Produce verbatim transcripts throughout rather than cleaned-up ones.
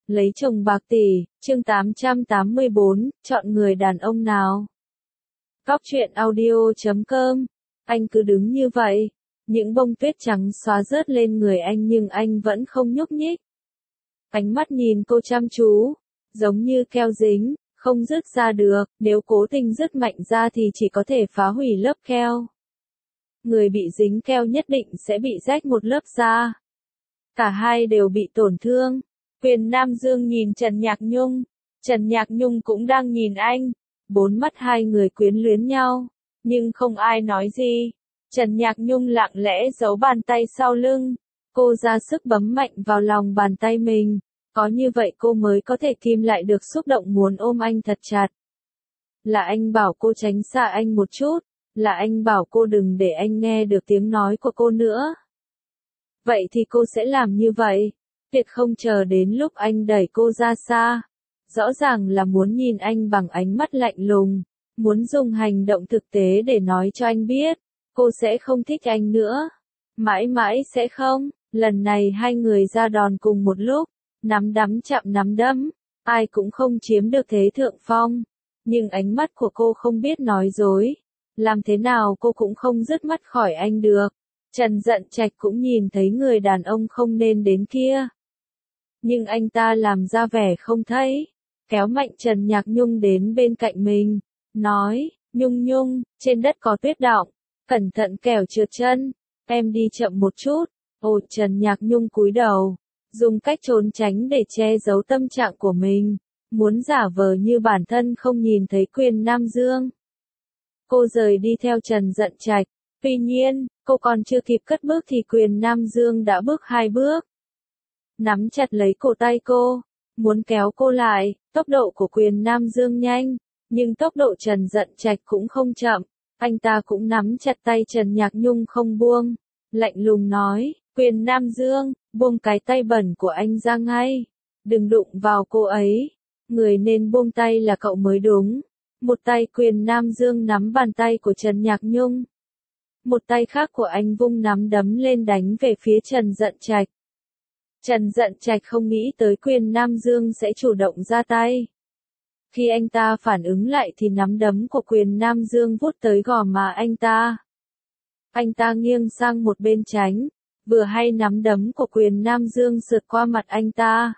Lấy chồng bạc tỷ, chương tám trăm tám mươi bốn, chọn người đàn ông nào? Cóc truyện audio chấm com. Anh cứ đứng như vậy. Những bông tuyết trắng xóa rớt lên người anh nhưng anh vẫn không nhúc nhích. Ánh mắt nhìn cô chăm chú, giống như keo dính, không dứt ra được, nếu cố tình dứt mạnh ra thì chỉ có thể phá hủy lớp keo. Người bị dính keo nhất định sẽ bị rách một lớp da. Cả hai đều bị tổn thương. Quyền Nam Dương nhìn Trần Nhạc Nhung, Trần Nhạc Nhung cũng đang nhìn anh. Bốn mắt hai người quyến luyến nhau, nhưng không ai nói gì. Trần Nhạc Nhung lặng lẽ giấu bàn tay sau lưng. Cô ra sức bấm mạnh vào lòng bàn tay mình. Có như vậy cô mới có thể kìm lại được xúc động muốn ôm anh thật chặt. Là anh bảo cô tránh xa anh một chút. Là anh bảo cô đừng để anh nghe được tiếng nói của cô nữa. Vậy thì cô sẽ làm như vậy. Tuyệt không chờ đến lúc anh đẩy cô ra xa. Rõ ràng là muốn nhìn anh bằng ánh mắt lạnh lùng. Muốn dùng hành động thực tế để nói cho anh biết. Cô sẽ không thích anh nữa. Mãi mãi sẽ không. Lần này hai người ra đòn cùng một lúc. Nắm đấm chạm nắm đấm. Ai cũng không chiếm được thế thượng phong. Nhưng ánh mắt của cô không biết nói dối. Làm thế nào cô cũng không dứt mắt khỏi anh được. Trần Dận Trạch cũng nhìn thấy người đàn ông không nên đến kia. Nhưng anh ta làm ra vẻ không thấy. Kéo mạnh Trần Nhạc Nhung đến bên cạnh mình. Nói, Nhung Nhung, trên đất có tuyết đọng. Cẩn thận kẻo trượt chân. Em đi chậm một chút. Ồ, Trần Nhạc Nhung cúi đầu. Dùng cách trốn tránh để che giấu tâm trạng của mình. Muốn giả vờ như bản thân không nhìn thấy Quyền Nam Dương. Cô rời đi theo Trần Dận Trạch. Tuy nhiên, cô còn chưa kịp cất bước thì Quyền Nam Dương đã bước hai bước. Nắm chặt lấy cổ tay cô. Muốn kéo cô lại. Tốc độ của Quyền Nam Dương nhanh. Nhưng tốc độ Trần Dận Trạch cũng không chậm. Anh ta cũng nắm chặt tay Trần Nhạc Nhung không buông. Lạnh lùng nói, Quyền Nam Dương, buông cái tay bẩn của anh ra ngay. Đừng đụng vào cô ấy. Người nên buông tay là cậu mới đúng. Một tay Quyền Nam Dương nắm bàn tay của Trần Nhạc Nhung. Một tay khác của anh vung nắm đấm lên đánh về phía Trần Dận Trạch. Trần Dận Trạch không nghĩ tới Quyền Nam Dương sẽ chủ động ra tay. Khi anh ta phản ứng lại thì nắm đấm của Quyền Nam Dương vút tới gò má anh ta. Anh ta nghiêng sang một bên tránh. Vừa hay nắm đấm của Quyền Nam Dương sượt qua mặt anh ta.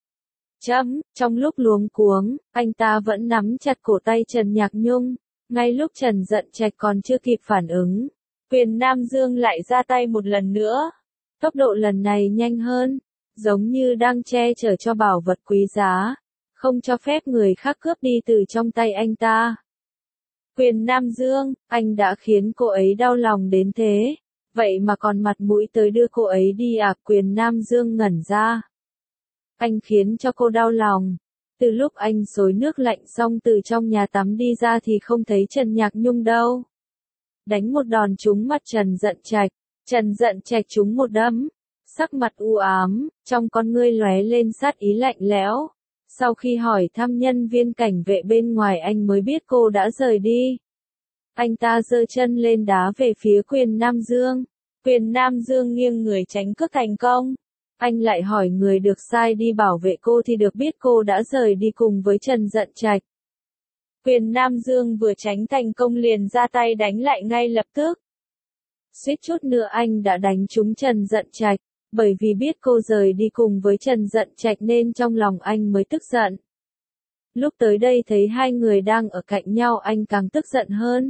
Chấm, trong lúc luống cuống, anh ta vẫn nắm chặt cổ tay Trần Nhạc Nhung. Ngay lúc Trần Dận Trạch còn chưa kịp phản ứng, Quyền Nam Dương lại ra tay một lần nữa. Tốc độ lần này nhanh hơn, giống như đang che chở cho bảo vật quý giá, không cho phép người khác cướp đi từ trong tay anh ta. Quyền Nam Dương, anh đã khiến cô ấy đau lòng đến thế, vậy mà còn mặt mũi tới đưa cô ấy đi à? Quyền Nam Dương ngẩn ra. Anh khiến cho cô đau lòng. Từ lúc anh xối nước lạnh xong từ trong nhà tắm đi ra thì không thấy Trần Nhạc Nhung đâu. Đánh một đòn trúng mặt Trần Dận Trạch. Trần Dận Trạch trúng một đấm. Sắc mặt u ám, trong con ngươi lóe lên sát ý lạnh lẽo. Sau khi hỏi thăm nhân viên cảnh vệ bên ngoài anh mới biết cô đã rời đi. Anh ta giơ chân lên đá về phía Quyền Nam Dương. Quyền Nam Dương nghiêng người tránh cước thành công. Anh lại hỏi người được sai đi bảo vệ cô thì được biết cô đã rời đi cùng với Trần Dận Trạch. Quyền Nam Dương vừa tránh thành công liền ra tay đánh lại ngay lập tức. Suýt chút nữa anh đã đánh trúng Trần Dận Trạch, bởi vì biết cô rời đi cùng với Trần Dận Trạch nên trong lòng anh mới tức giận. Lúc tới đây thấy hai người đang ở cạnh nhau anh càng tức giận hơn.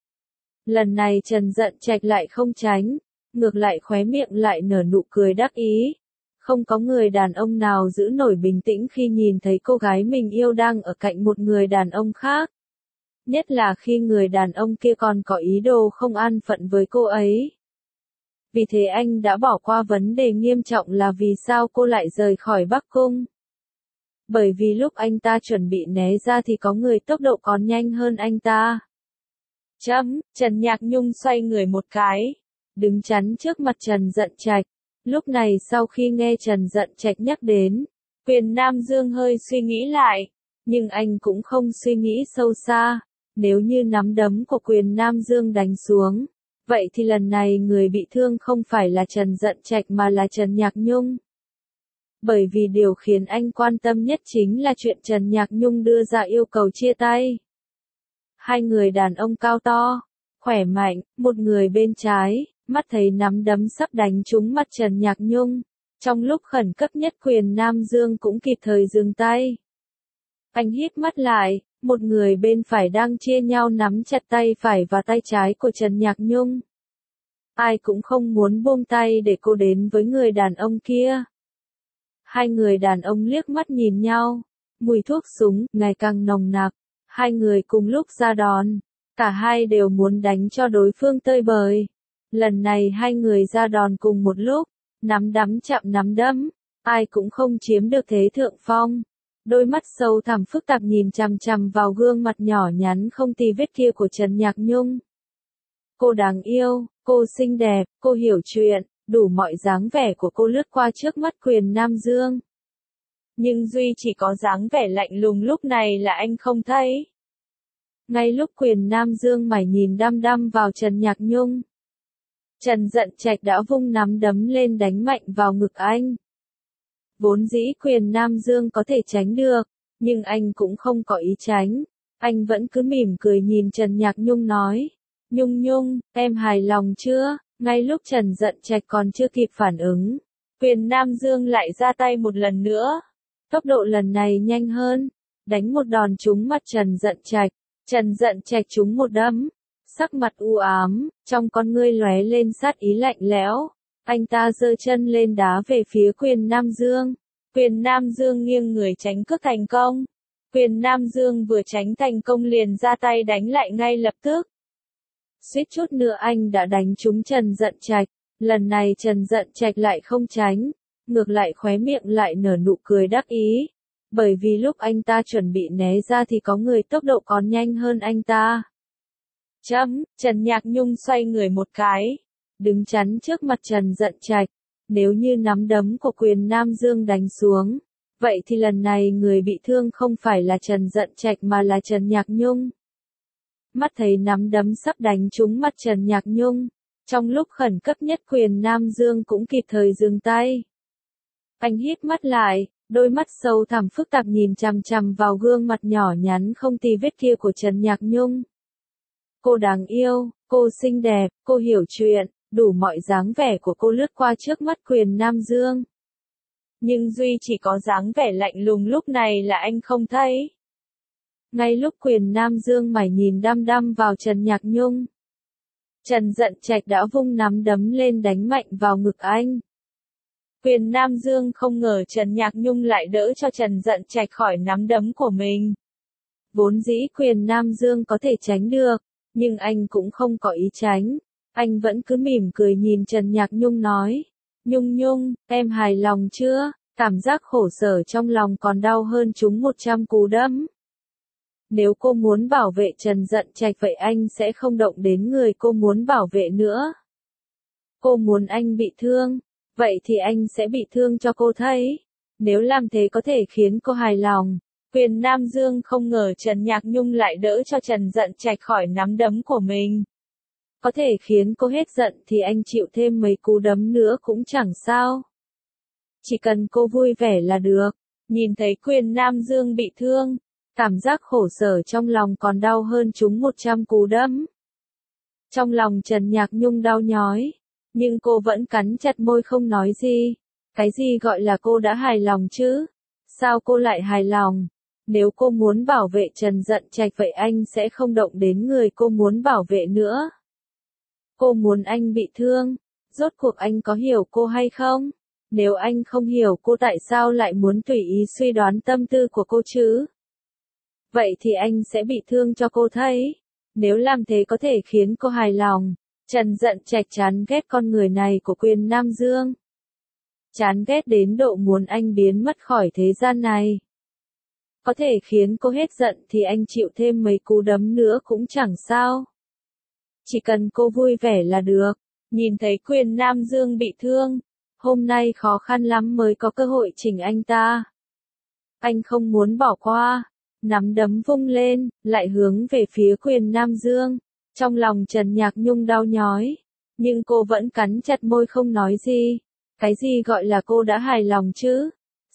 Lần này Trần Dận Trạch lại không tránh, ngược lại khóe miệng lại nở nụ cười đắc ý. Không có người đàn ông nào giữ nổi bình tĩnh khi nhìn thấy cô gái mình yêu đang ở cạnh một người đàn ông khác. Nhất là khi người đàn ông kia còn có ý đồ không an phận với cô ấy. Vì thế anh đã bỏ qua vấn đề nghiêm trọng là vì sao cô lại rời khỏi Bắc Cung. Bởi vì lúc anh ta chuẩn bị né ra thì có người tốc độ còn nhanh hơn anh ta. Chấm, Trần Nhạc Nhung xoay người một cái, đứng chắn trước mặt Trần Dận Trạch. Lúc này sau khi nghe Trần Dận Trạch nhắc đến, Quyền Nam Dương hơi suy nghĩ lại, nhưng anh cũng không suy nghĩ sâu xa. Nếu như nắm đấm của Quyền Nam Dương đánh xuống, vậy thì lần này người bị thương không phải là Trần Dận Trạch mà là Trần Nhạc Nhung. Bởi vì điều khiến anh quan tâm nhất chính là chuyện Trần Nhạc Nhung đưa ra yêu cầu chia tay. Hai người đàn ông cao to, khỏe mạnh, một người bên trái, mắt thấy nắm đấm sắp đánh trúng mặt Trần Nhạc Nhung. Trong lúc khẩn cấp nhất Quyền Nam Dương cũng kịp thời dừng tay. Anh hít mắt lại, một người bên phải đang chia nhau nắm chặt tay phải và tay trái của Trần Nhạc Nhung. Ai cũng không muốn buông tay để cô đến với người đàn ông kia. Hai người đàn ông liếc mắt nhìn nhau, mùi thuốc súng ngày càng nồng nặc. Hai người cùng lúc ra đòn, cả hai đều muốn đánh cho đối phương tơi bời. Lần này hai người ra đòn cùng một lúc, nắm đấm chạm nắm đấm, ai cũng không chiếm được thế thượng phong. Đôi mắt sâu thẳm phức tạp nhìn chằm chằm vào gương mặt nhỏ nhắn không tì vết kia của Trần Nhạc Nhung. Cô đáng yêu, cô xinh đẹp, cô hiểu chuyện, đủ mọi dáng vẻ của cô lướt qua trước mắt Quyền Nam Dương. Nhưng duy chỉ có dáng vẻ lạnh lùng lúc này là anh không thấy. Ngay lúc Quyền Nam Dương mải nhìn đăm đăm vào Trần Nhạc Nhung, Trần Dận Trạch đã vung nắm đấm lên đánh mạnh vào ngực anh. Vốn dĩ Quyền Nam Dương có thể tránh được, nhưng anh cũng không có ý tránh. Anh vẫn cứ mỉm cười nhìn Trần Nhạc Nhung nói, Nhung Nhung, em hài lòng chưa? Ngay lúc Trần Dận Trạch còn chưa kịp phản ứng, Quyền Nam Dương lại ra tay một lần nữa. Tốc độ lần này nhanh hơn, đánh một đòn trúng mặt Trần Dận Trạch. Trần Dận Trạch trúng một đấm, sắc mặt u ám, trong con ngươi lóe lên sát ý lạnh lẽo. Anh ta giơ chân lên đá về phía Quyền Nam Dương. Quyền Nam Dương nghiêng người tránh cước thành công. Quyền Nam Dương vừa tránh thành công liền ra tay đánh lại ngay lập tức. Suýt chút nữa anh đã đánh trúng Trần Dận Trạch. Lần này Trần Dận Trạch lại không tránh, ngược lại khóe miệng lại nở nụ cười đắc ý. Bởi vì lúc anh ta chuẩn bị né ra thì có người tốc độ còn nhanh hơn anh ta. Chấm, Trần Nhạc Nhung xoay người một cái, đứng chắn trước mặt Trần Dận Trạch. Nếu như nắm đấm của Quyền Nam Dương đánh xuống, vậy thì lần này người bị thương không phải là Trần Dận Trạch mà là Trần Nhạc Nhung. Mắt thấy nắm đấm sắp đánh trúng mặt Trần Nhạc Nhung, trong lúc khẩn cấp nhất Quyền Nam Dương cũng kịp thời dừng tay. Anh hít mắt lại, đôi mắt sâu thẳm phức tạp nhìn chằm chằm vào gương mặt nhỏ nhắn không tì vết kia của Trần Nhạc Nhung. Cô đáng yêu, cô xinh đẹp, cô hiểu chuyện, đủ mọi dáng vẻ của cô lướt qua trước mắt Quyền Nam Dương. Nhưng duy chỉ có dáng vẻ lạnh lùng lúc này là anh không thấy. Ngay lúc Quyền Nam Dương mải nhìn đăm đăm vào Trần Nhạc Nhung, Trần Dận Trạch đã vung nắm đấm lên đánh mạnh vào ngực anh. Quyền Nam Dương không ngờ Trần Nhạc Nhung lại đỡ cho Trần Dận Trạch khỏi nắm đấm của mình. Vốn dĩ Quyền Nam Dương có thể tránh được, nhưng anh cũng không có ý tránh. Anh vẫn cứ mỉm cười nhìn Trần Nhạc Nhung nói, Nhung Nhung, em hài lòng chưa? Cảm giác khổ sở trong lòng còn đau hơn trúng một trăm cú đấm. Nếu cô muốn bảo vệ Trần Dận Trạch vậy anh sẽ không động đến người cô muốn bảo vệ nữa. Cô muốn anh bị thương, vậy thì anh sẽ bị thương cho cô thấy. Nếu làm thế có thể khiến cô hài lòng. Quyền Nam Dương không ngờ Trần Nhạc Nhung lại đỡ cho Trần Dận Trạch khỏi nắm đấm của mình. Có thể khiến cô hết giận thì anh chịu thêm mấy cú đấm nữa cũng chẳng sao. Chỉ cần cô vui vẻ là được. Nhìn thấy Quyền Nam Dương bị thương, cảm giác khổ sở trong lòng còn đau hơn trúng một trăm cú đấm. Trong lòng Trần Nhạc Nhung đau nhói, nhưng cô vẫn cắn chặt môi không nói gì. Cái gì gọi là cô đã hài lòng chứ? Sao cô lại hài lòng? Nếu cô muốn bảo vệ Trần Dận Trạch vậy anh sẽ không động đến người cô muốn bảo vệ nữa. Cô muốn anh bị thương, rốt cuộc anh có hiểu cô hay không? Nếu anh không hiểu cô tại sao lại muốn tùy ý suy đoán tâm tư của cô chứ? Vậy thì anh sẽ bị thương cho cô thấy. Nếu làm thế có thể khiến cô hài lòng. Trần Dận Trạch chán ghét con người này của Quyền Nam Dương. Chán ghét đến độ muốn anh biến mất khỏi thế gian này. Có thể khiến cô hết giận thì anh chịu thêm mấy cú đấm nữa cũng chẳng sao. Chỉ cần cô vui vẻ là được. Nhìn thấy Quyền Nam Dương bị thương, hôm nay khó khăn lắm mới có cơ hội chỉnh anh ta. Anh không muốn bỏ qua, nắm đấm vung lên, lại hướng về phía Quyền Nam Dương. Trong lòng Trần Nhạc Nhung đau nhói, nhưng cô vẫn cắn chặt môi không nói gì. Cái gì gọi là cô đã hài lòng chứ?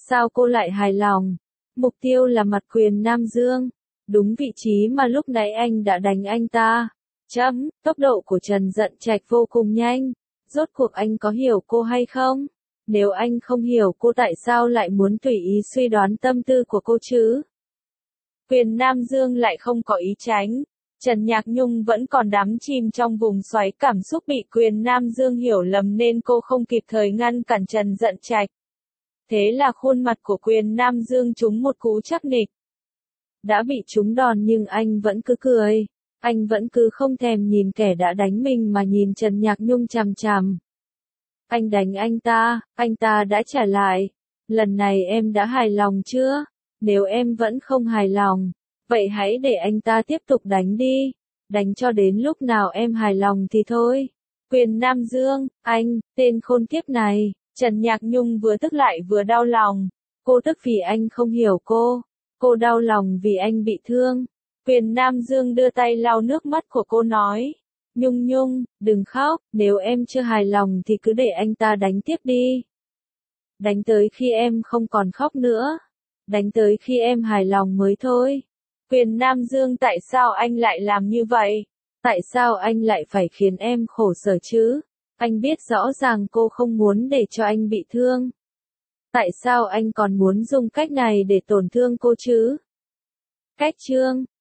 Sao cô lại hài lòng? Mục tiêu là mặt quyền Nam Dương. Đúng vị trí mà lúc nãy anh đã đánh anh ta. Chấm, tốc độ của Trần Dận Trạch vô cùng nhanh. Rốt cuộc anh có hiểu cô hay không? Nếu anh không hiểu cô tại sao lại muốn tùy ý suy đoán tâm tư của cô chứ? Quyền Nam Dương lại không có ý tránh. Trần Nhạc Nhung vẫn còn đắm chìm trong vùng xoáy cảm xúc bị Quyền Nam Dương hiểu lầm nên cô không kịp thời ngăn cản Trần Dận Trạch. Thế là khuôn mặt của Quyền Nam Dương trúng một cú chắc nịch. Đã bị trúng đòn nhưng anh vẫn cứ cười. Anh vẫn cứ không thèm nhìn kẻ đã đánh mình mà nhìn Trần Nhạc Nhung chằm chằm. Anh đánh anh ta, anh ta đã trả lại. Lần này em đã hài lòng chưa? Nếu em vẫn không hài lòng, vậy hãy để anh ta tiếp tục đánh đi. Đánh cho đến lúc nào em hài lòng thì thôi. Quyền Nam Dương, anh, tên khôn kiếp này. Trần Nhạc Nhung vừa tức lại vừa đau lòng. Cô tức vì anh không hiểu cô. Cô đau lòng vì anh bị thương. Quyền Nam Dương đưa tay lau nước mắt của cô nói. Nhung Nhung, đừng khóc, nếu em chưa hài lòng thì cứ để anh ta đánh tiếp đi. Đánh tới khi em không còn khóc nữa. Đánh tới khi em hài lòng mới thôi. Quyền Nam Dương, tại sao anh lại làm như vậy? Tại sao anh lại phải khiến em khổ sở chứ? Anh biết rõ ràng cô không muốn để cho anh bị thương. Tại sao anh còn muốn dùng cách này để tổn thương cô chứ? Cách chương